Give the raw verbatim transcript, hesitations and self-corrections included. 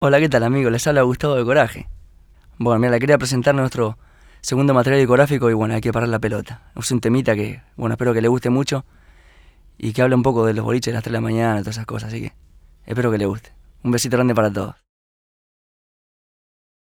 Hola, ¿qué tal, amigo? Les habla Gustavo de Coraje. Bueno, mira, le quería presentar nuestro segundo material discográfico y bueno, hay que parar la pelota. Es un temita que, bueno, espero que le guste mucho y que hable un poco de los boliches de las tres de la mañana y todas esas cosas, así que espero que le guste. Un besito grande para todos.